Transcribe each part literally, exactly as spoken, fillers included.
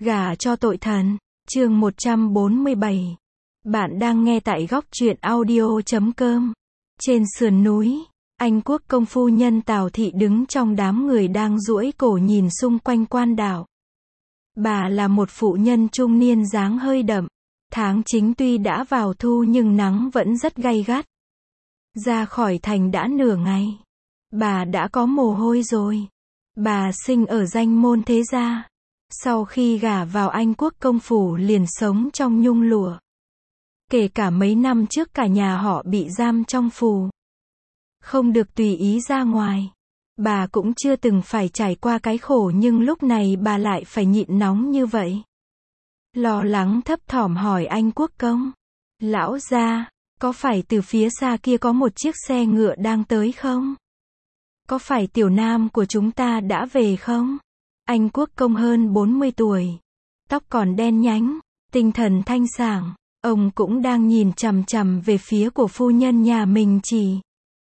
Gả cho tội thần. Chương một trăm bốn mươi bảy. Bạn đang nghe tại góc truyện audio chấm com. Trên sườn núi, Anh quốc công phu nhân Tào Thị đứng trong đám người đang duỗi cổ nhìn xung quanh quan đảo. Bà là một phụ nhân trung niên dáng hơi đậm. Tháng chính tuy đã vào thu nhưng nắng vẫn rất gay gắt. Ra khỏi thành đã nửa ngày. Bà đã có mồ hôi rồi. Bà sinh ở danh môn thế gia. Sau khi gả vào Anh quốc công phủ liền sống trong nhung lụa. Kể cả mấy năm trước cả nhà họ bị giam trong phủ. Không được tùy ý ra ngoài. Bà cũng chưa từng phải trải qua cái khổ nhưng lúc này bà lại phải nhịn nóng như vậy. Lo lắng thấp thỏm hỏi Anh quốc công. Lão gia, có phải từ phía xa kia có một chiếc xe ngựa đang tới không? Có phải tiểu nam của chúng ta đã về không? Anh quốc công hơn bốn mươi tuổi. Tóc còn đen nhánh, tinh thần thanh sảng. Ông cũng đang nhìn chằm chằm về phía của phu nhân nhà mình chỉ.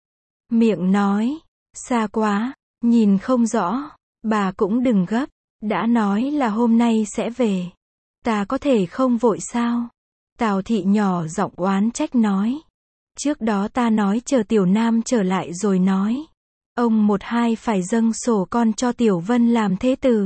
Miệng nói, xa quá, nhìn không rõ, bà cũng đừng gấp, đã nói là hôm nay sẽ về. Ta có thể không vội sao? Tào Thị nhỏ giọng oán trách nói. Trước đó ta nói chờ tiểu nam trở lại rồi nói. Ông một hai phải dâng sổ con cho Tiểu Vân làm thế tử.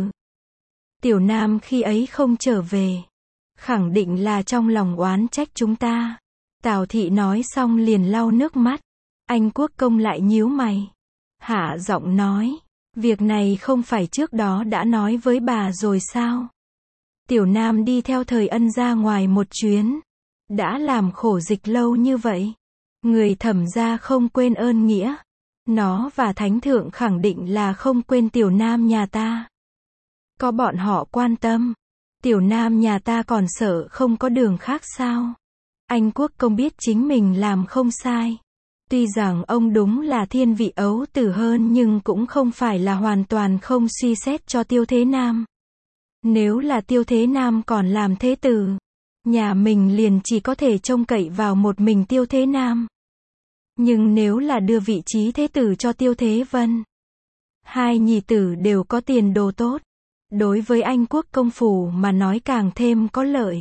Tiểu nam khi ấy không trở về. Khẳng định là trong lòng oán trách chúng ta. Tào Thị nói xong liền lau nước mắt. Anh quốc công lại nhíu mày. Hạ giọng nói. Việc này không phải trước đó đã nói với bà rồi sao? Tiểu nam đi theo thời ân ra ngoài một chuyến. Đã làm khổ dịch lâu như vậy. Người Thẩm gia không quên ơn nghĩa. Nó và thánh thượng khẳng định là không quên tiểu nam nhà ta. Có bọn họ quan tâm. Tiểu nam nhà ta còn sợ không có đường khác sao? Anh quốc công biết chính mình làm không sai. Tuy rằng ông đúng là thiên vị ấu tử hơn nhưng cũng không phải là hoàn toàn không suy xét cho Tiêu Thế Nam. Nếu là Tiêu Thế Nam còn làm thế tử, nhà mình liền chỉ có thể trông cậy vào một mình Tiêu Thế Nam. Nhưng nếu là đưa vị trí thế tử cho Tiêu Thế Vân, hai nhị tử đều có tiền đồ tốt. Đối với Anh quốc công phủ mà nói càng thêm có lợi.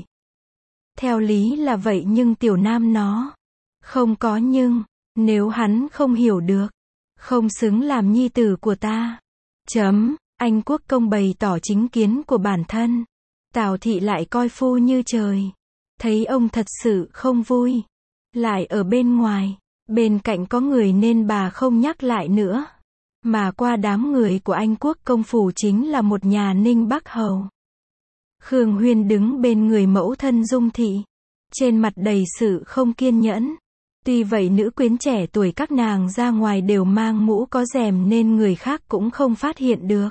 Theo lý là vậy nhưng tiểu nam nó không có nhưng, nếu hắn không hiểu được, không xứng làm nhi tử của ta. Chấm, Anh quốc công bày tỏ chính kiến của bản thân. Tào Thị lại coi phu như trời. Thấy ông thật sự không vui. Lại ở bên ngoài, bên cạnh có người nên bà không nhắc lại nữa. Mà qua đám người của Anh quốc công phủ chính là một nhà Ninh Bắc hầu. Khương Huyên đứng bên người mẫu thân Dung Thị. Trên mặt đầy sự không kiên nhẫn. Tuy vậy nữ quyến trẻ tuổi các nàng ra ngoài đều mang mũ có rèm nên người khác cũng không phát hiện được.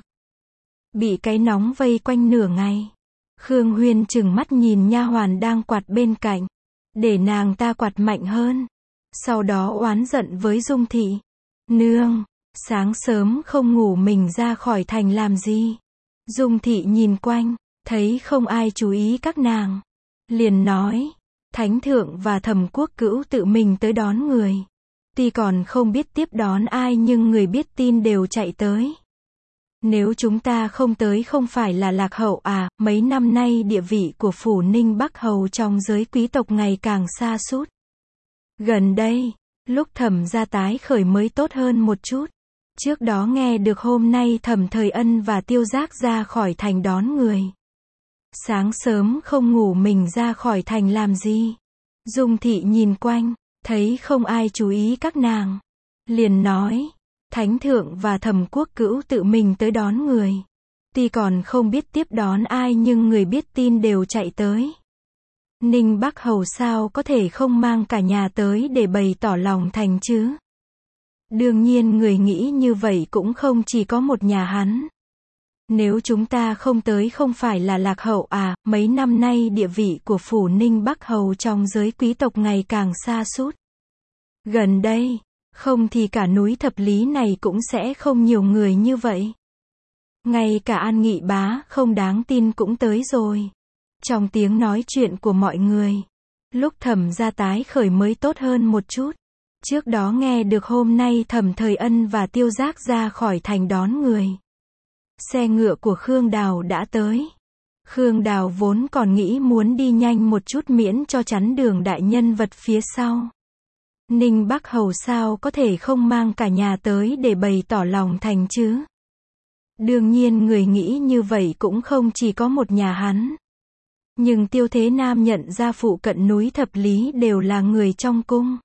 Bị cái nóng vây quanh nửa ngày. Khương Huyên chừng mắt nhìn nha hoàn đang quạt bên cạnh. Để nàng ta quạt mạnh hơn. Sau đó oán giận với Dung Thị. Nương, sáng sớm không ngủ mình ra khỏi thành làm gì? Dung Thị nhìn quanh, thấy không ai chú ý các nàng. Liền nói, Thánh thượng và Thẩm quốc cữu tự mình tới đón người. Tuy còn không biết tiếp đón ai nhưng người biết tin đều chạy tới. Nếu chúng ta không tới không phải là lạc hậu à? Mấy năm nay địa vị của phủ Ninh Bắc hầu trong giới quý tộc ngày càng sa sút. Gần đây, lúc Thẩm gia tái khởi mới tốt hơn một chút. Trước đó nghe được hôm nay Thẩm Thời Ân và Tiêu Giác ra khỏi thành đón người. Sáng sớm không ngủ mình ra khỏi thành làm gì? Dung Thị nhìn quanh, thấy không ai chú ý các nàng. Liền nói, Thánh thượng và Thẩm quốc cữu tự mình tới đón người. Tuy còn không biết tiếp đón ai nhưng người biết tin đều chạy tới. Ninh Bắc hầu sao có thể không mang cả nhà tới để bày tỏ lòng thành chứ? Đương nhiên người nghĩ như vậy cũng không chỉ có một nhà hắn. Nếu chúng ta không tới không phải là lạc hậu à? Mấy năm nay địa vị của phủ Ninh Bắc hầu trong giới quý tộc ngày càng sa sút. Gần đây, không thì cả núi Thập Lý này cũng sẽ không nhiều người như vậy. Ngay cả An Nghị bá không đáng tin cũng tới rồi. Trong tiếng nói chuyện của mọi người, lúc Thẩm gia tái khởi mới tốt hơn một chút. Trước đó nghe được hôm nay Thẩm Thời Ân và Tiêu Giác ra khỏi thành đón người. Xe ngựa của Khương Đào đã tới. Khương Đào vốn còn nghĩ muốn đi nhanh một chút miễn cho chắn đường đại nhân vật phía sau. Ninh Bắc Hầu sao có thể không mang cả nhà tới để bày tỏ lòng thành chứ? Đương nhiên người nghĩ như vậy cũng không chỉ có một nhà hắn. Nhưng Tiêu Thế Nam nhận ra phụ cận núi Thập Lý đều là người trong cung.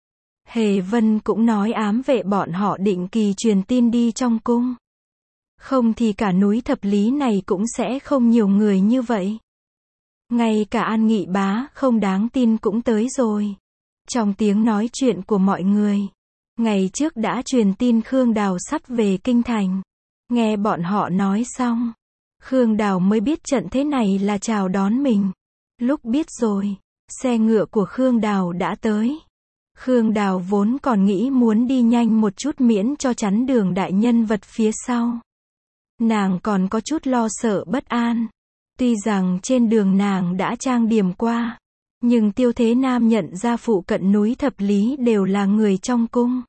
Hề Vân cũng nói ám vệ bọn họ định kỳ truyền tin đi trong cung. Không thì cả núi Thập Lý này cũng sẽ không nhiều người như vậy. Ngay cả An Nghị bá không đáng tin cũng tới rồi. Trong tiếng nói chuyện của mọi người, ngày trước đã truyền tin Khương Đào sắp về kinh thành. Nghe bọn họ nói xong, Khương Đào mới biết trận thế này là chào đón mình. Lúc biết rồi, xe ngựa của Khương Đào đã tới. Khương Đào vốn còn nghĩ muốn đi nhanh một chút miễn cho chắn đường đại nhân vật phía sau. Nàng còn có chút lo sợ bất an. Tuy rằng trên đường nàng đã trang điểm qua, nhưng Tiêu Thế Nam nhận ra phụ cận núi Thập Lý đều là người trong cung.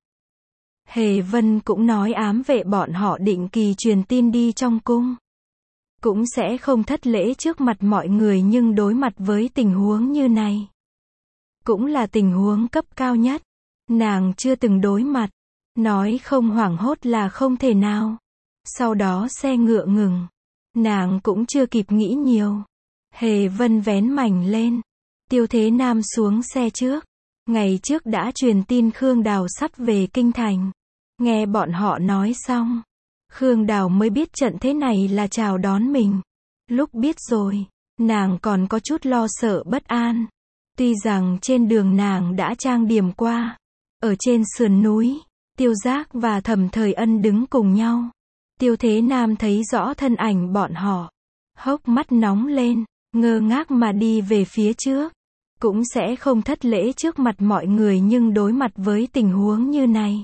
Hề Vân cũng nói ám vệ bọn họ định kỳ truyền tin đi trong cung. Cũng sẽ không thất lễ trước mặt mọi người, nhưng đối mặt với tình huống như này, cũng là tình huống cấp cao nhất. Nàng chưa từng đối mặt. Nói không hoảng hốt là không thể nào. Sau đó xe ngựa ngừng. Nàng cũng chưa kịp nghĩ nhiều. Hề Vân vén mảnh lên. Tiêu Thế Nam xuống xe trước. Ngày trước đã truyền tin Khương Đào sắp về kinh thành. Nghe bọn họ nói xong, Khương Đào mới biết trận thế này là chào đón mình. Lúc biết rồi, nàng còn có chút lo sợ bất an. Tuy rằng trên đường nàng đã trang điểm qua. Ở trên sườn núi, Tiêu Giác và Thẩm Thời Ân đứng cùng nhau. Tiêu Thế Nam thấy rõ thân ảnh bọn họ, hốc mắt nóng lên, ngơ ngác mà đi về phía trước. Cũng sẽ không thất lễ trước mặt mọi người, nhưng đối mặt với tình huống như này,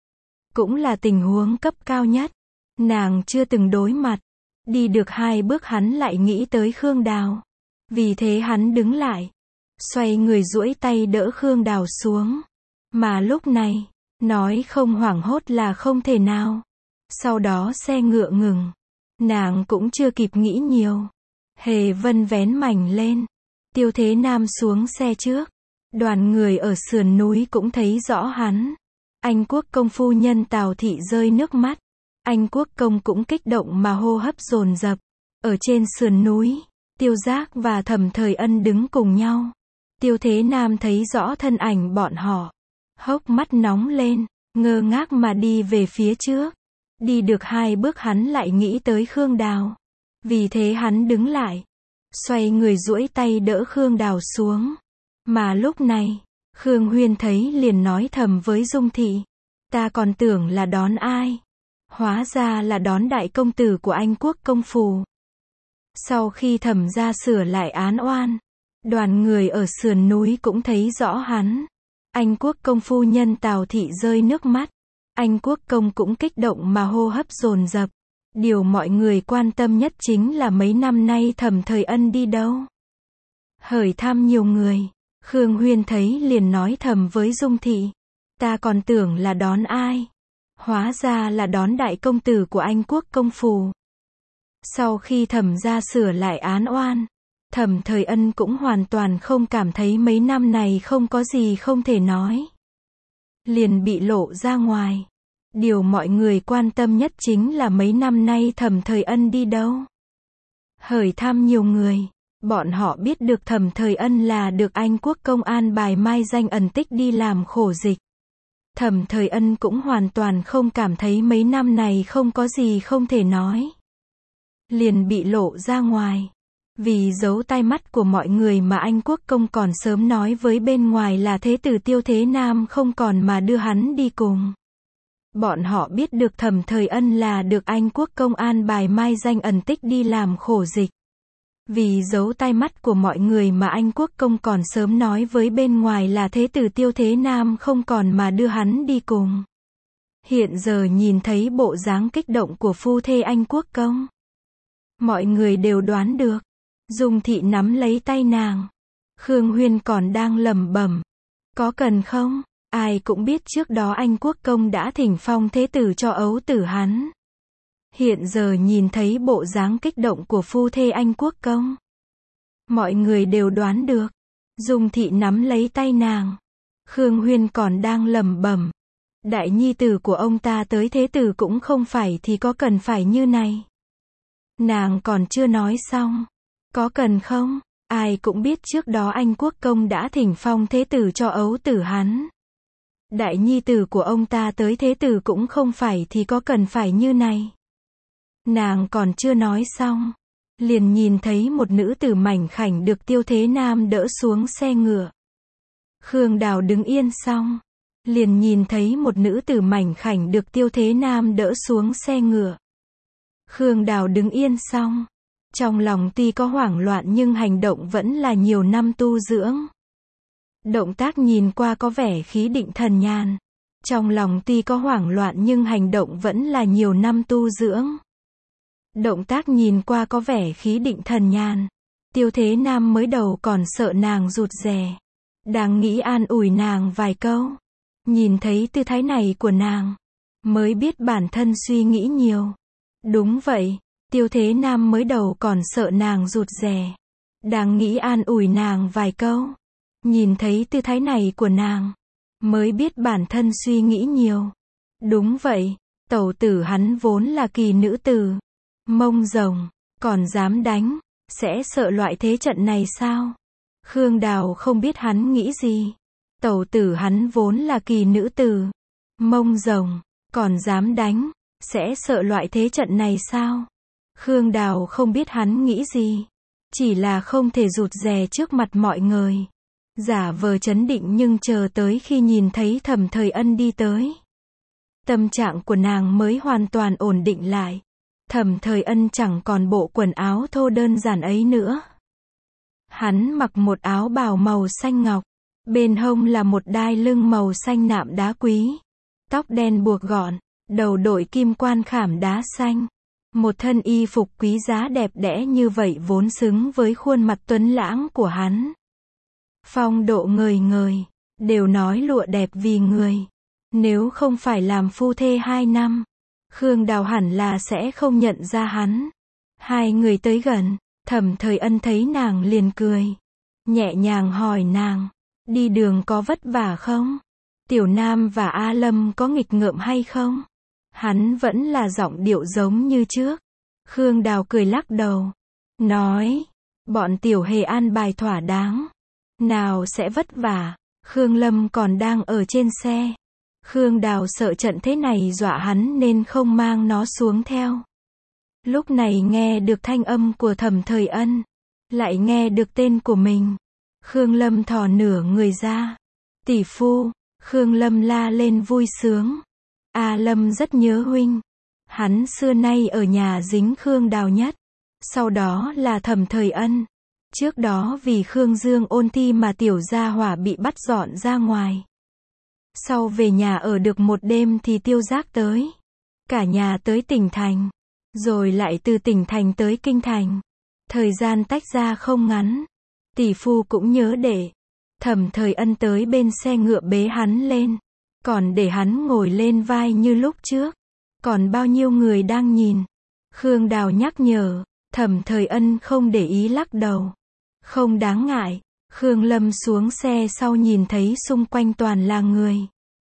cũng là tình huống cấp cao nhất. Nàng chưa từng đối mặt. Đi được hai bước hắn lại nghĩ tới Khương Đào. Vì thế hắn đứng lại, xoay người duỗi tay đỡ Khương Đào xuống. Mà lúc này, nói không hoảng hốt là không thể nào. Sau đó xe ngựa ngừng. Nàng cũng chưa kịp nghĩ nhiều. Hề Vân vén mảnh lên. Tiêu Thế Nam xuống xe trước. Đoàn người ở sườn núi cũng thấy rõ hắn. Anh Quốc công phu nhân Tào Thị rơi nước mắt. Anh Quốc công cũng kích động mà hô hấp dồn dập. Ở trên sườn núi, Tiêu Giác và Thẩm Thời Ân đứng cùng nhau. Tiêu Thế Nam thấy rõ thân ảnh bọn họ, hốc mắt nóng lên, ngơ ngác mà đi về phía trước. Đi được hai bước hắn lại nghĩ tới Khương Đào. Vì thế hắn đứng lại, xoay người duỗi tay đỡ Khương Đào xuống. Mà lúc này, Khương Huyên thấy liền nói thầm với Dung Thị. Ta còn tưởng là đón ai. Hóa ra là đón đại công tử của Anh Quốc công phủ. Sau khi Thẩm gia sửa lại án oan, đoàn người ở sườn núi cũng thấy rõ hắn. Anh Quốc công phu nhân Tào Thị rơi nước mắt. Anh Quốc công cũng kích động mà hô hấp dồn dập. Điều mọi người quan tâm nhất chính là mấy năm nay Thẩm Thời Ân đi đâu. Hỏi thăm nhiều người, Khương Huyên thấy liền nói thầm với Dung Thị. Ta còn tưởng là đón ai. Hóa ra là đón đại công tử của Anh Quốc công phủ. Sau khi Thẩm gia sửa lại án oan, Thẩm Thời Ân cũng hoàn toàn không cảm thấy mấy năm này không có gì không thể nói. Liền bị lộ ra ngoài. Điều mọi người quan tâm nhất chính là mấy năm nay Thẩm Thời Ân đi đâu. Hỏi thăm nhiều người, bọn họ biết được Thẩm Thời Ân là được Anh Quốc công an bài mai danh ẩn tích đi làm khổ dịch. Thẩm Thời Ân cũng hoàn toàn không cảm thấy mấy năm này không có gì không thể nói. Liền bị lộ ra ngoài. Vì giấu tai mắt của mọi người mà Anh Quốc công còn sớm nói với bên ngoài là thế tử Tiêu Thế Nam không còn mà đưa hắn đi cùng. Bọn họ biết được Thẩm Thời Ân là được Anh Quốc công an bài mai danh ẩn tích đi làm khổ dịch. Vì giấu tai mắt của mọi người mà Anh Quốc công còn sớm nói với bên ngoài là thế tử Tiêu Thế Nam không còn mà đưa hắn đi cùng. Hiện giờ nhìn thấy bộ dáng kích động của phu thê Anh Quốc công, mọi người đều đoán được. Dung Thị nắm lấy tay nàng. Khương Huyên còn đang lẩm bẩm. Có cần không? Ai cũng biết trước đó Anh Quốc công đã thỉnh phong thế tử cho ấu tử hắn. Hiện giờ nhìn thấy bộ dáng kích động của phu thê anh quốc công, mọi người đều đoán được. Dung Thị nắm lấy tay nàng. Khương Huyên còn đang lẩm bẩm. Đại nhi tử của ông ta tới thế tử cũng không phải thì có cần phải như này. Nàng còn chưa nói xong. Có cần không? Ai cũng biết trước đó anh quốc công đã thỉnh phong thế tử cho ấu tử hắn. Đại nhi tử của ông ta tới thế tử cũng không phải thì có cần phải như này. Nàng còn chưa nói xong, liền nhìn thấy một nữ tử mảnh khảnh được Tiêu Thế Nam đỡ xuống xe ngựa. Khương Đào đứng yên xong, liền nhìn thấy một nữ tử mảnh khảnh được Tiêu Thế Nam đỡ xuống xe ngựa. Khương Đào đứng yên xong, trong lòng tuy có hoảng loạn nhưng hành động vẫn là nhiều năm tu dưỡng. Động tác nhìn qua có vẻ khí định thần nhàn. Trong lòng tuy có hoảng loạn nhưng hành động vẫn là nhiều năm tu dưỡng. Động tác nhìn qua có vẻ khí định thần nhàn. Tiêu Thế Nam mới đầu còn sợ nàng rụt rè, đang nghĩ an ủi nàng vài câu. Nhìn thấy tư thái này của nàng, mới biết bản thân suy nghĩ nhiều. Đúng vậy, Tiêu Thế Nam mới đầu còn sợ nàng rụt rè, đang nghĩ an ủi nàng vài câu. Nhìn thấy tư thái này của nàng, mới biết bản thân suy nghĩ nhiều. Đúng vậy, tẩu tử hắn vốn là kỳ nữ tử, mông rồng, còn dám đánh, sẽ sợ loại thế trận này sao? Khương Đào không biết hắn nghĩ gì. Tẩu tử hắn vốn là kỳ nữ tử, mông rồng, còn dám đánh, sẽ sợ loại thế trận này sao? Khương Đào không biết hắn nghĩ gì, chỉ là không thể rụt rè trước mặt mọi người. Giả vờ trấn định nhưng chờ tới khi nhìn thấy Thẩm Thời Ân đi tới, tâm trạng của nàng mới hoàn toàn ổn định lại. Thẩm Thời Ân chẳng còn bộ quần áo thô đơn giản ấy nữa. Hắn mặc một áo bào màu xanh ngọc, bên hông là một đai lưng màu xanh nạm đá quý, tóc đen buộc gọn, đầu đội kim quan khảm đá xanh. Một thân y phục quý giá đẹp đẽ như vậy vốn xứng với khuôn mặt tuấn lãng của hắn. Phong độ ngời ngời, đều nói lụa đẹp vì người. Nếu không phải làm phu thê hai năm, Khương Đào hẳn là sẽ không nhận ra hắn. Hai người tới gần, Thẩm Thời Ân thấy nàng liền cười, nhẹ nhàng hỏi nàng, đi đường có vất vả không? Tiểu Nam và A Lâm có nghịch ngợm hay không? Hắn vẫn là giọng điệu giống như trước. Khương Đào cười lắc đầu, nói, bọn tiểu hề an bài thỏa đáng, nào sẽ vất vả. Khương Lâm còn đang ở trên xe. Khương Đào sợ trận thế này dọa hắn nên không mang nó xuống theo. Lúc này nghe được thanh âm của Thẩm Thời Ân, lại nghe được tên của mình. Khương Lâm thò nửa người ra. Tỷ phu, Khương Lâm la lên vui sướng. A Lâm rất nhớ huynh. Hắn xưa nay ở nhà dính Khương Đào nhất. Sau đó là Thẩm Thời Ân. Trước đó vì Khương Dương ôn thi mà tiểu gia hỏa bị bắt dọn ra ngoài. Sau về nhà ở được một đêm thì Tiêu Giác tới. Cả nhà tới tỉnh thành. Rồi lại từ tỉnh thành tới kinh thành. Thời gian tách ra không ngắn. Tỷ phu cũng nhớ để. Thẩm Thời Ân tới bên xe ngựa bế hắn lên. Còn để hắn ngồi lên vai như lúc trước. Còn bao nhiêu người đang nhìn. Khương Đào nhắc nhở. Thẩm Thời Ân không để ý lắc đầu. Không đáng ngại. Khương Lâm xuống xe sau nhìn thấy xung quanh toàn là người.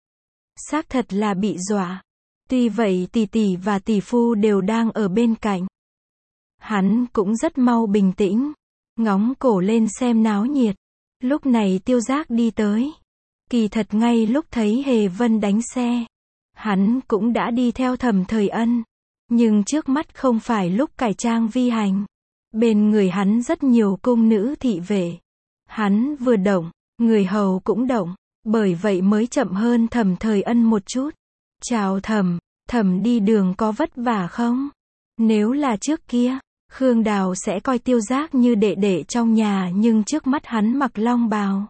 Xác thật là bị dọa. Tuy vậy tỷ tỷ và tỷ phu đều đang ở bên cạnh. Hắn cũng rất mau bình tĩnh, ngóng cổ lên xem náo nhiệt. Lúc này Tiêu Giác đi tới. Kỳ thật ngay lúc thấy Hề Vân đánh xe, hắn cũng đã đi theo Thẩm Thời Ân. Nhưng trước mắt không phải lúc cải trang vi hành. Bên người hắn rất nhiều cung nữ thị vệ. Hắn vừa động, người hầu cũng động, bởi vậy mới chậm hơn Thẩm Thời Ân một chút. Chào Thẩm, Thẩm đi đường có vất vả không? Nếu là trước kia, Khương Đào sẽ coi Tiêu Giác như đệ đệ trong nhà nhưng trước mắt hắn mặc long bào.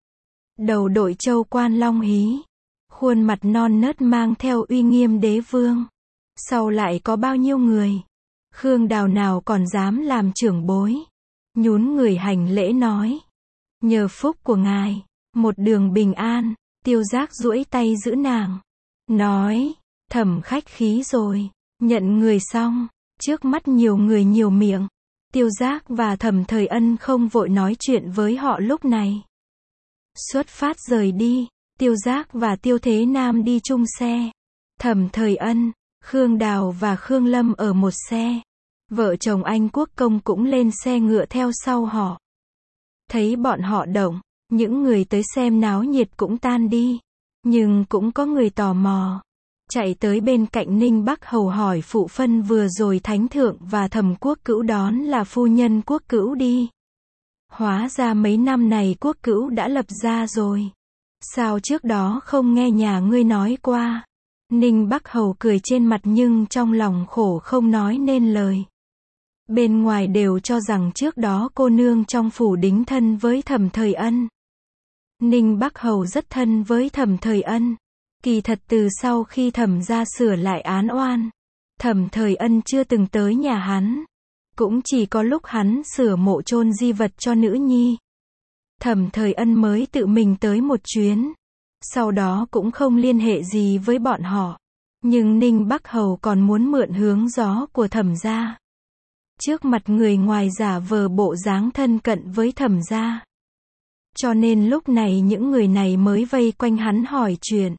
Đầu đội châu quan long hí. Khuôn mặt non nớt mang theo uy nghiêm đế vương. Sau lại có bao nhiêu người? Khương Đào nào còn dám làm trưởng bối. Nhún người hành lễ nói. Nhờ phúc của ngài, một đường bình an. Tiêu Giác duỗi tay giữ nàng. Nói, Thẩm khách khí rồi. Nhận người xong, trước mắt nhiều người nhiều miệng, Tiêu Giác và Thẩm Thời Ân không vội nói chuyện với họ lúc này. Xuất phát rời đi, Tiêu Giác và Tiêu Thế Nam đi chung xe. Thẩm Thời Ân, Khương Đào và Khương Lâm ở một xe. Vợ chồng anh Quốc Công cũng lên xe ngựa theo sau họ. Thấy bọn họ động, những người tới xem náo nhiệt cũng tan đi. Nhưng cũng có người tò mò. Chạy tới bên cạnh Ninh Bắc Hầu hỏi phụ phân vừa rồi Thánh Thượng và Thẩm Quốc Cữu đón là phu nhân Quốc Cữu đi. Hóa ra mấy năm này Quốc Cữu đã lập gia rồi. Sao trước đó không nghe nhà ngươi nói qua? Ninh Bắc Hầu cười trên mặt nhưng trong lòng khổ không nói nên lời. Bên ngoài đều cho rằng trước đó cô nương trong phủ đính thân với Thẩm Thời Ân. Ninh Bắc Hầu rất thân với Thẩm Thời Ân. Kỳ thật từ sau khi Thẩm gia sửa lại án oan, Thẩm Thời Ân chưa từng tới nhà hắn. Cũng chỉ có lúc hắn sửa mộ chôn di vật cho nữ nhi, Thẩm Thời Ân mới tự mình tới một chuyến. Sau đó cũng không liên hệ gì với bọn họ. Nhưng Ninh Bắc Hầu còn muốn mượn hướng gió của Thẩm gia. Trước mặt người ngoài giả vờ bộ dáng thân cận với Thẩm gia. Cho nên lúc này những người này mới vây quanh hắn hỏi chuyện.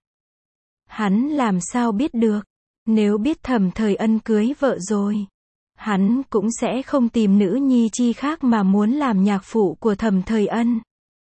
Hắn làm sao biết được? Nếu biết Thẩm Thời Ân cưới vợ rồi, hắn cũng sẽ không tìm nữ nhi chi khác mà muốn làm nhạc phụ của Thẩm Thời Ân.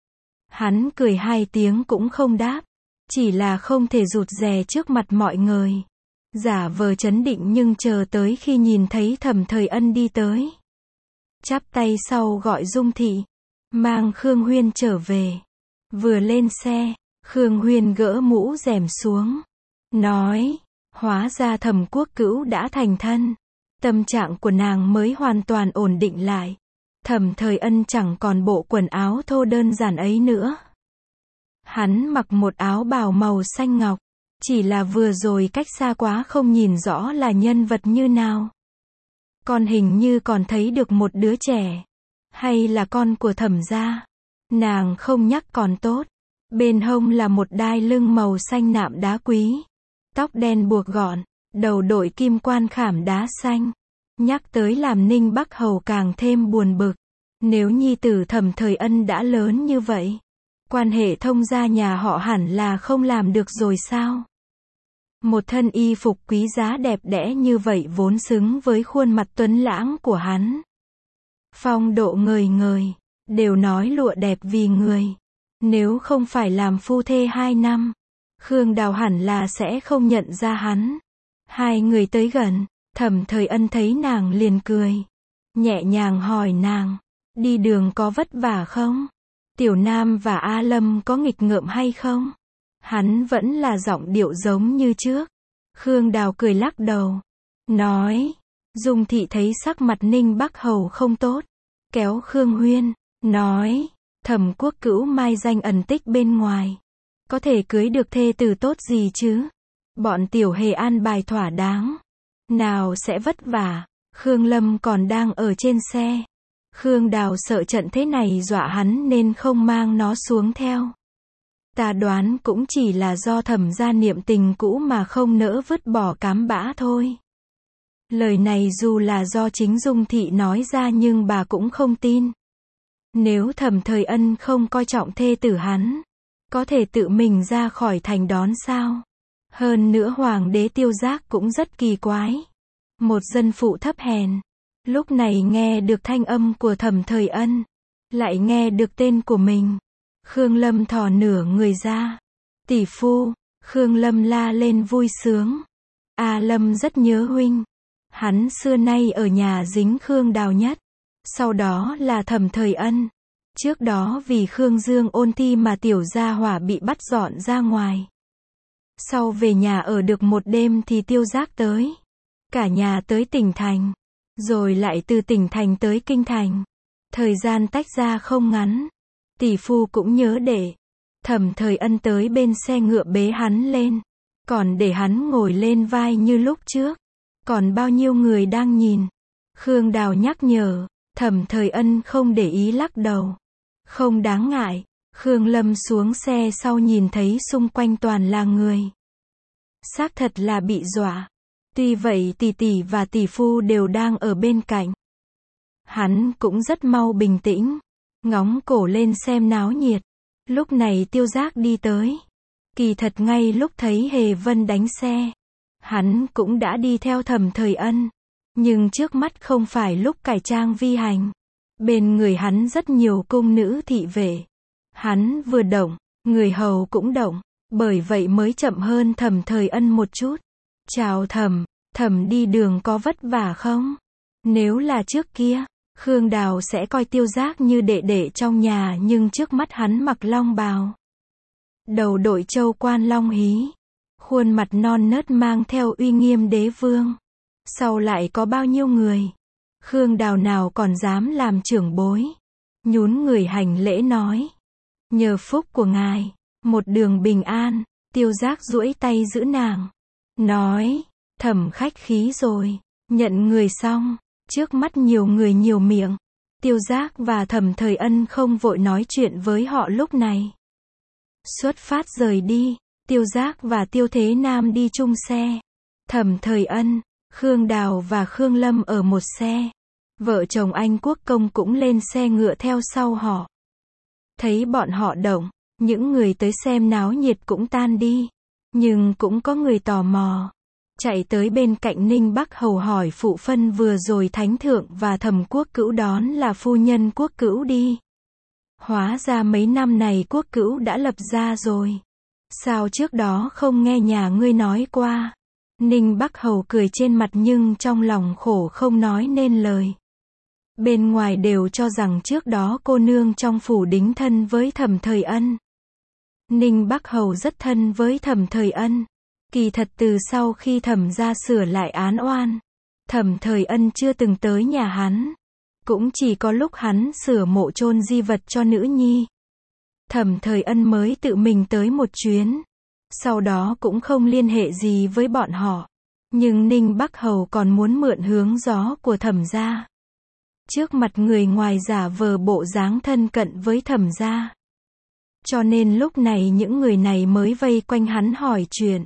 Hắn cười hai tiếng cũng không đáp. Chỉ là không thể rụt rè trước mặt mọi người. Giả vờ trấn định nhưng chờ tới khi nhìn thấy Thẩm Thời Ân đi tới. Chắp tay sau gọi Dung Thị. Mang Khương Huyên trở về. Vừa lên xe, Khương Huyên gỡ mũ rèm xuống. Nói, hóa ra Thẩm Quốc Cữu đã thành thân. Tâm trạng của nàng mới hoàn toàn ổn định lại. Thẩm Thời Ân chẳng còn bộ quần áo thô đơn giản ấy nữa. Hắn mặc một áo bào màu xanh ngọc. Chỉ là vừa rồi cách xa quá không nhìn rõ là nhân vật như nào. Con hình như còn thấy được một đứa trẻ. Hay là con của Thẩm gia. Nàng không nhắc còn tốt. Bên hông là một đai lưng màu xanh nạm đá quý. Tóc đen buộc gọn. Đầu đội kim quan khảm đá xanh. Nhắc tới làm Ninh Bắc Hầu càng thêm buồn bực. Nếu nhi tử Thẩm Thời Ân đã lớn như vậy, quan hệ thông gia nhà họ hẳn là không làm được rồi sao? Một thân y phục quý giá đẹp đẽ như vậy vốn xứng với khuôn mặt tuấn lãng của hắn. Phong độ ngời ngời, đều nói lụa đẹp vì người. Nếu không phải làm phu thê hai năm, Khương Đào hẳn là sẽ không nhận ra hắn. Hai người tới gần, Thẩm Thời Ân thấy nàng liền cười. Nhẹ nhàng hỏi nàng, đi đường có vất vả không? Tiểu Nam và A Lâm có nghịch ngợm hay không? Hắn vẫn là giọng điệu giống như trước. Khương Đào cười lắc đầu. Nói. Dung Thị thấy sắc mặt Ninh Bắc Hầu không tốt. Kéo Khương Huyên. Nói. Thẩm Quốc Cữu mai danh ẩn tích bên ngoài. Có thể cưới được thê tử tốt gì chứ? Bọn tiểu hề an bài thỏa đáng. Nào sẽ vất vả. Khương Lâm còn đang ở trên xe. Khương Đào sợ trận thế này dọa hắn nên không mang nó xuống theo. Ta đoán cũng chỉ là do Thẩm gia niệm tình cũ mà không nỡ vứt bỏ cám bã thôi. Lời này dù là do chính Dung Thị nói ra nhưng bà cũng không tin. Nếu Thẩm Thời Ân không coi trọng thê tử hắn, có thể tự mình ra khỏi thành đón sao? Hơn nữa Hoàng đế Tiêu Giác cũng rất kỳ quái. Một dân phụ thấp hèn, lúc này nghe được thanh âm của Thẩm Thời Ân, lại nghe được tên của mình. Khương Lâm thò nửa người ra. Tỷ phu, Khương Lâm la lên vui sướng. A Lâm rất nhớ huynh. Hắn xưa nay ở nhà dính Khương Đào nhất. Sau đó là Thẩm Thời Ân. Trước đó vì Khương Dương ôn thi mà tiểu gia hỏa bị bắt dọn ra ngoài. Sau về nhà ở được một đêm thì Tiêu Giác tới. Cả nhà tới tỉnh thành. Rồi lại từ tỉnh thành tới kinh thành. Thời gian tách ra không ngắn. Tỷ phu cũng nhớ để. Thẩm Thời Ân tới bên xe ngựa bế hắn lên. Còn để hắn ngồi lên vai như lúc trước. Còn bao nhiêu người đang nhìn. Khương Đào nhắc nhở. Thẩm Thời Ân không để ý lắc đầu. Không đáng ngại. Khương Lâm xuống xe sau nhìn thấy xung quanh toàn là người. Xác thật là bị dọa. Tuy vậy tỷ tỷ và tỷ phu đều đang ở bên cạnh. Hắn cũng rất mau bình tĩnh, ngóng cổ lên xem náo nhiệt. Lúc này Tiêu Giác đi tới. Kỳ thật ngay lúc thấy Hề Vân đánh xe, hắn cũng đã đi theo Thẩm Thời Ân. Nhưng trước mắt không phải lúc cải trang vi hành. Bên người hắn rất nhiều cung nữ thị vệ. Hắn vừa động, người hầu cũng động, bởi vậy mới chậm hơn Thẩm Thời Ân một chút. Chào Thẩm, Thẩm đi đường có vất vả không? Nếu là trước kia, Khương Đào sẽ coi Tiêu Giác như đệ đệ trong nhà, nhưng trước mắt hắn mặc long bào. Đầu đội châu quan long hí, khuôn mặt non nớt mang theo uy nghiêm đế vương. Sau lại có bao nhiêu người, Khương Đào nào còn dám làm trưởng bối. Nhún người hành lễ nói, nhờ phúc của ngài, một đường bình an. Tiêu Giác duỗi tay giữ nàng, nói, Thẩm khách khí rồi. Nhận người xong, trước mắt nhiều người nhiều miệng, Tiêu Giác và Thẩm Thời Ân không vội nói chuyện với họ lúc này. Xuất phát rời đi, Tiêu Giác và Tiêu Thế Nam đi chung xe. Thẩm Thời Ân, Khương Đào và Khương Lâm ở một xe. Vợ chồng Anh Quốc Công cũng lên xe ngựa theo sau họ. Thấy bọn họ động, những người tới xem náo nhiệt cũng tan đi. Nhưng cũng có người tò mò, chạy tới bên cạnh Ninh Bắc Hầu hỏi phụ phân vừa rồi Thánh Thượng và Thẩm Quốc Cữu đón là phu nhân Quốc Cữu đi. Hóa ra mấy năm này Quốc Cữu đã lập gia rồi. Sao trước đó không nghe nhà ngươi nói qua? Ninh Bắc Hầu cười trên mặt nhưng trong lòng khổ không nói nên lời. Bên ngoài đều cho rằng trước đó cô nương trong phủ đính thân với Thẩm Thời Ân. Ninh Bắc Hầu rất thân với Thẩm Thời Ân. Kỳ thật từ sau khi Thẩm gia sửa lại án oan, Thẩm Thời Ân chưa từng tới nhà hắn. Cũng chỉ có lúc hắn sửa mộ chôn di vật cho nữ nhi, Thẩm Thời Ân mới tự mình tới một chuyến. Sau đó cũng không liên hệ gì với bọn họ. Nhưng Ninh Bắc Hầu còn muốn mượn hướng gió của Thẩm gia. Trước mặt người ngoài giả vờ bộ dáng thân cận với Thẩm gia. Cho nên lúc này những người này mới vây quanh hắn hỏi chuyện.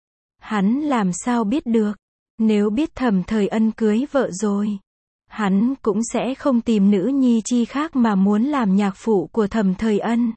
Hắn làm sao biết được? Nếu biết Thẩm Thời Ân cưới vợ rồi, hắn cũng sẽ không tìm nữ nhi chi khác mà muốn làm nhạc phụ của Thẩm Thời Ân.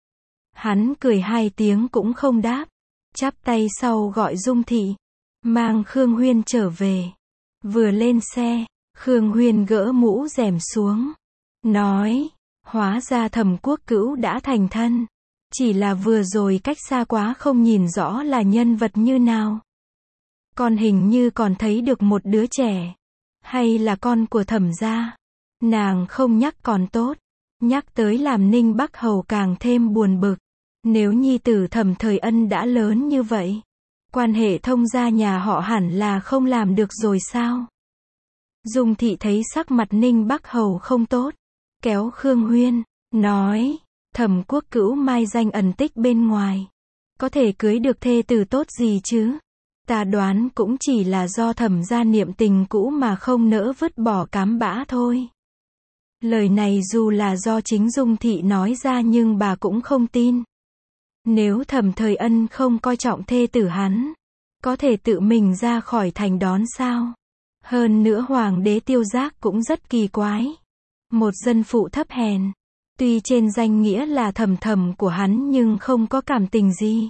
Hắn cười hai tiếng cũng không đáp, chắp tay sau gọi Dung Thị, mang Khương Huyên trở về. Vừa lên xe, Khương Huyên gỡ mũ rèm xuống, nói, hóa ra Thẩm Quốc Cữu đã thành thân. Chỉ là vừa rồi cách xa quá không nhìn rõ là nhân vật như nào. Con hình như còn thấy được một đứa trẻ. Hay là con của Thẩm gia? Nàng không nhắc còn tốt. Nhắc tới làm Ninh Bắc Hầu càng thêm buồn bực. Nếu nhi tử Thẩm Thời Ân đã lớn như vậy, quan hệ thông gia nhà họ hẳn là không làm được rồi sao? Dung Thị thấy sắc mặt Ninh Bắc Hầu không tốt, kéo Khương Huyên, nói, Thẩm Quốc Cữu mai danh ẩn tích bên ngoài, có thể cưới được thê tử tốt gì chứ? Ta đoán cũng chỉ là do Thẩm gia niệm tình cũ mà không nỡ vứt bỏ cám bã thôi. Lời này dù là do chính Dung Thị nói ra nhưng bà cũng không tin. Nếu Thẩm Thời Ân không coi trọng thê tử hắn, có thể tự mình ra khỏi thành đón sao? Hơn nữa Hoàng đế Tiêu Giác cũng rất kỳ quái. Một dân phụ thấp hèn, tuy trên danh nghĩa là thẩm thẩm của hắn nhưng không có cảm tình gì.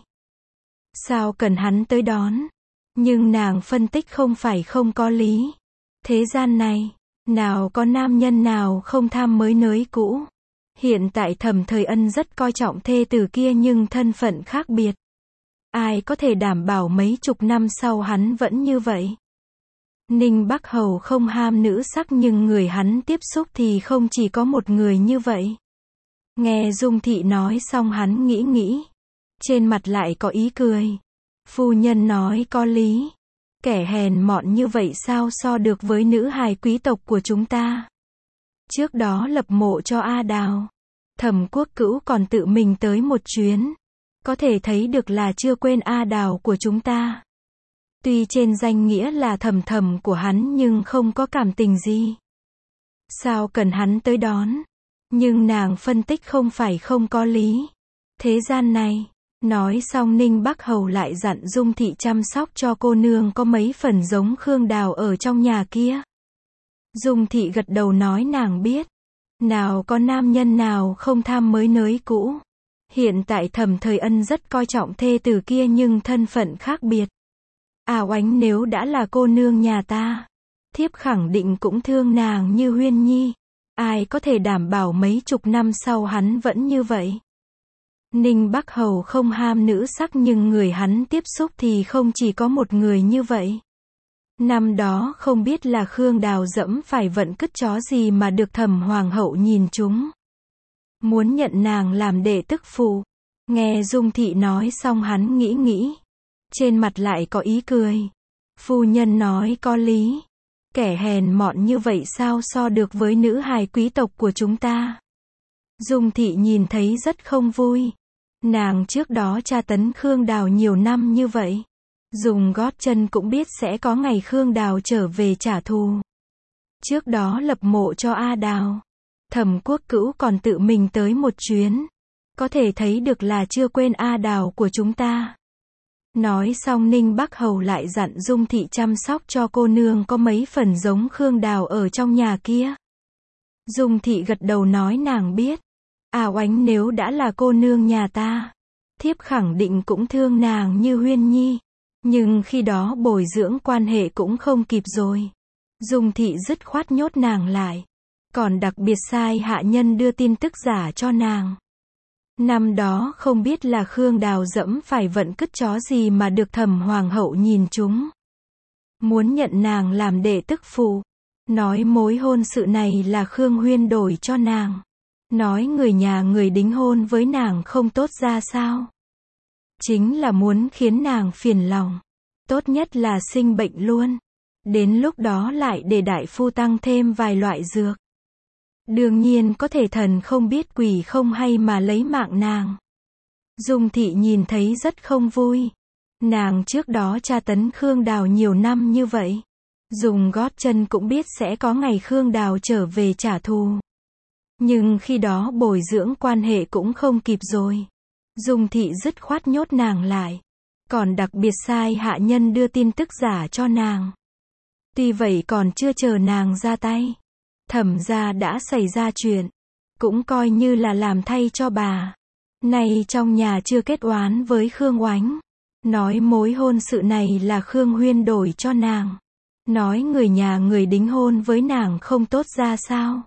Sao cần hắn tới đón? Nhưng nàng phân tích không phải không có lý. Thế gian này, nào có nam nhân nào không tham mới nới cũ. Hiện tại Thẩm Thời Ân rất coi trọng thê tử kia nhưng thân phận khác biệt. Ai có thể đảm bảo mấy chục năm sau hắn vẫn như vậy? Ninh Bắc Hầu không ham nữ sắc nhưng người hắn tiếp xúc thì không chỉ có một người như vậy. Nghe Dung Thị nói xong hắn nghĩ nghĩ. Trên mặt lại có ý cười. Phu nhân nói có lý. Kẻ hèn mọn như vậy sao so được với nữ hài quý tộc của chúng ta. Trước đó lập mộ cho A Đào, Thẩm Quốc Cữu còn tự mình tới một chuyến. Có thể thấy được là chưa quên A Đào của chúng ta. Tuy trên danh nghĩa là thẩm thẩm của hắn nhưng không có cảm tình gì. Sao cần hắn tới đón? Nhưng nàng phân tích không phải không có lý. Thế gian này, Nói xong Ninh Bắc Hầu lại dặn Dung Thị chăm sóc cho cô nương có mấy phần giống Khương Đào ở trong nhà kia. Dung Thị gật đầu nói nàng biết. Nào có nam nhân nào không tham mới nới cũ. Hiện tại Thẩm Thời Ân rất coi trọng thê tử kia nhưng thân phận khác biệt. À oánh nếu đã là cô nương nhà ta, thiếp khẳng định cũng thương nàng như Huyên Nhi. Ai có thể đảm bảo mấy chục năm sau hắn vẫn như vậy. Ninh Bắc Hầu không ham nữ sắc nhưng người hắn tiếp xúc thì không chỉ có một người như vậy. Năm đó không biết là Khương Đào dẫm phải vận cứt chó gì mà được Thẩm Hoàng hậu nhìn chúng. Muốn nhận nàng làm đệ tức phụ. Nghe Dung Thị nói xong hắn nghĩ nghĩ. Trên mặt lại có ý cười. Phu nhân nói có lý. Kẻ hèn mọn như vậy sao so được với nữ hài quý tộc của chúng ta. Dung Thị nhìn thấy rất không vui. Nàng trước đó tra tấn Khương Đào nhiều năm như vậy. Dùng gót chân cũng biết sẽ có ngày Khương Đào trở về trả thù. Trước đó lập mộ cho A Đào. Thẩm Quốc Cữu còn tự mình tới một chuyến. Có thể thấy được là chưa quên A Đào của chúng ta. Nói xong Ninh Bắc Hầu lại dặn Dung Thị chăm sóc cho cô nương có mấy phần giống Khương Đào ở trong nhà kia. Dung Thị gật đầu nói nàng biết. À oánh nếu đã là cô nương nhà ta, thiếp khẳng định cũng thương nàng như Huyên Nhi. Nhưng khi đó bồi dưỡng quan hệ cũng không kịp rồi. Dung Thị dứt khoát nhốt nàng lại. Còn đặc biệt sai hạ nhân đưa tin tức giả cho nàng. Năm đó không biết là Khương Đào dẫm phải vận cứt chó gì mà được Thẩm Hoàng hậu nhìn chúng. Muốn nhận nàng làm đệ tức phụ. Nói mối hôn sự này là Khương Huyên đổi cho nàng. Nói người nhà người đính hôn với nàng không tốt ra sao. Chính là muốn khiến nàng phiền lòng. Tốt nhất là sinh bệnh luôn. Đến lúc đó lại để đại phu tăng thêm vài loại dược. Đương nhiên có thể thần không biết quỷ không hay mà lấy mạng nàng. Dung Thị nhìn thấy rất không vui. Nàng trước đó tra tấn Khương Đào nhiều năm như vậy. Dùng gót chân cũng biết sẽ có ngày Khương Đào trở về trả thù. Nhưng khi đó bồi dưỡng quan hệ cũng không kịp rồi. Dung Thị dứt khoát nhốt nàng lại. Còn đặc biệt sai hạ nhân đưa tin tức giả cho nàng. Tuy vậy còn chưa chờ nàng ra tay. Thẩm gia đã xảy ra chuyện. Cũng coi như là làm thay cho bà. Nay trong nhà chưa kết oán với Khương Oánh. Nói mối hôn sự này là Khương Huyên đổi cho nàng. Nói người nhà người đính hôn với nàng không tốt ra sao.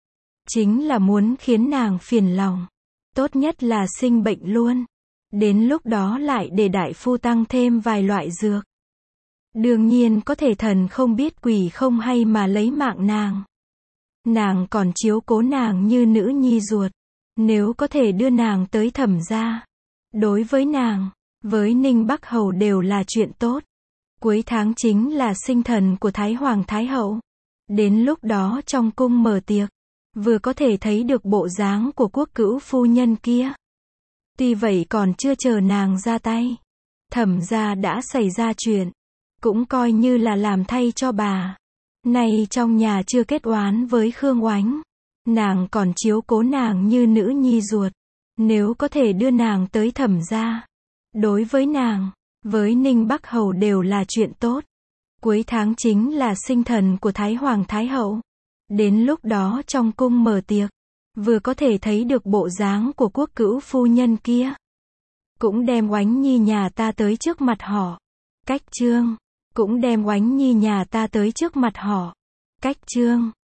Chính là muốn khiến nàng phiền lòng. Tốt nhất là sinh bệnh luôn. Đến lúc đó lại để đại phu tăng thêm vài loại dược. Đương nhiên có thể thần không biết quỷ không hay mà lấy mạng nàng. Nàng còn chiếu cố nàng như nữ nhi ruột. Nếu có thể đưa nàng tới Thẩm gia. Đối với nàng, với Ninh Bắc Hầu đều là chuyện tốt. Cuối tháng chính là sinh thần của Thái Hoàng Thái Hậu. Đến lúc đó trong cung mở tiệc. Vừa có thể thấy được bộ dáng của Quốc Cữu phu nhân kia. Tuy vậy còn chưa chờ nàng ra tay. Thẩm gia đã xảy ra chuyện. Cũng coi như là làm thay cho bà. Nay trong nhà chưa kết oán với Khương Oánh. Nàng còn chiếu cố nàng như nữ nhi ruột. Nếu có thể đưa nàng tới Thẩm gia. Đối với nàng, với Ninh Bắc Hầu đều là chuyện tốt. Cuối tháng chính là sinh thần của Thái Hoàng Thái Hậu. Đến lúc đó trong cung mở tiệc. Vừa có thể thấy được bộ dáng của Quốc Cữu phu nhân kia. Cũng đem Oánh Nhi nhà ta tới trước mặt họ. Cách trương. Cũng đem Oánh Nhi nhà ta tới trước mặt họ. Cách trương.